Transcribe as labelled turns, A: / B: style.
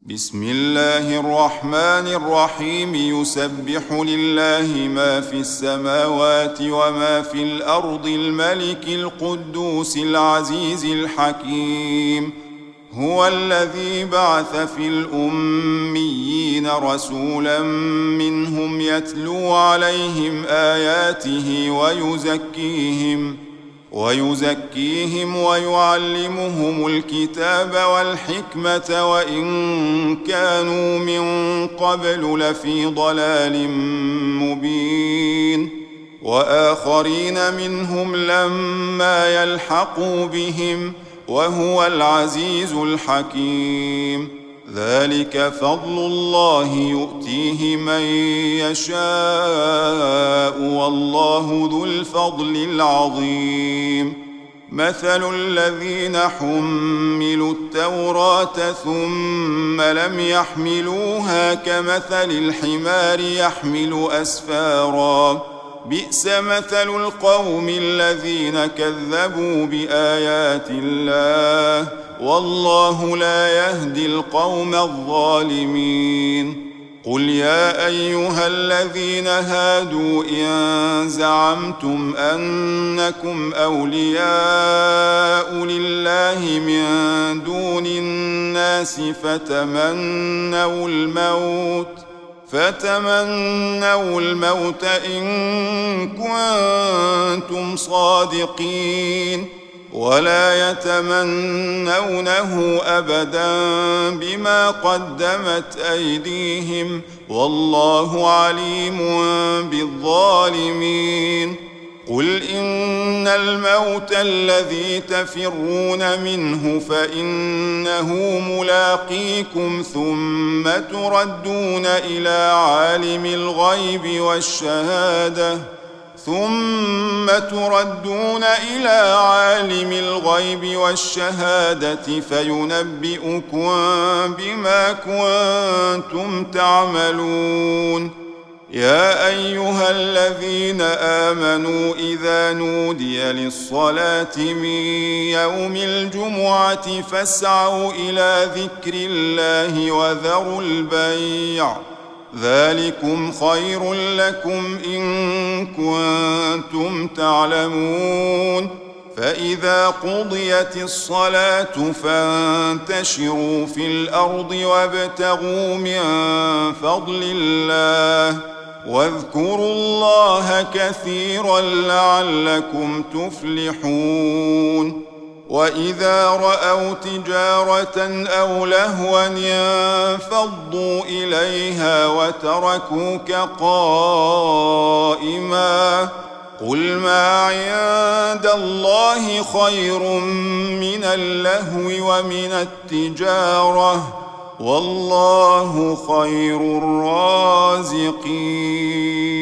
A: بسم الله الرحمن الرحيم يسبح لله ما في السماوات وما في الأرض الملك القدوس العزيز الحكيم هو الذي بعث في الأميين رسولا منهم يتلو عليهم آياته ويزكيهم ويعلمهم الكتاب والحكمة وإن كانوا من قبل لفي ضلال مبين وآخرين منهم لما يلحقوا بهم وهو العزيز الحكيم ذلك فضل الله يؤتيه من يشاء والله ذو الفضل العظيم مثل الذين حملوا التوراة ثم لم يحملوها كمثل الحمار يحمل أسفارا بئس مثل القوم الذين كذبوا بآيات الله والله لا يهدي القوم الظالمين قل يا أيها الذين هادوا إن زعمتم أنكم أولياء لله من دون الناس فتمنوا الموت إن كنتم صادقين ولا يتمنونه أبدا بما قدمت أيديهم والله عليم بالظالمين قل إن الموت الذي تفرون منه فإنه ملاقيكم ثم تردون إلى عالم الغيب والشهادة فينبئكم بما كنتم تعملون يا أيها الذين آمنوا إذا نودي للصلاة من يوم الجمعة فاسعوا إلى ذكر الله وذروا البيع ذلكم خير لكم إن كنتم تعلمون فإذا قضيت الصلاة فانتشروا في الأرض وابتغوا من فضل الله واذكروا الله كثيرا لعلكم تفلحون وإذا رأوا تجارة أو لهوا انفضوا إليها وتركوك قائما قل ما عند الله خير من اللهو ومن التجارة والله خير الرازقين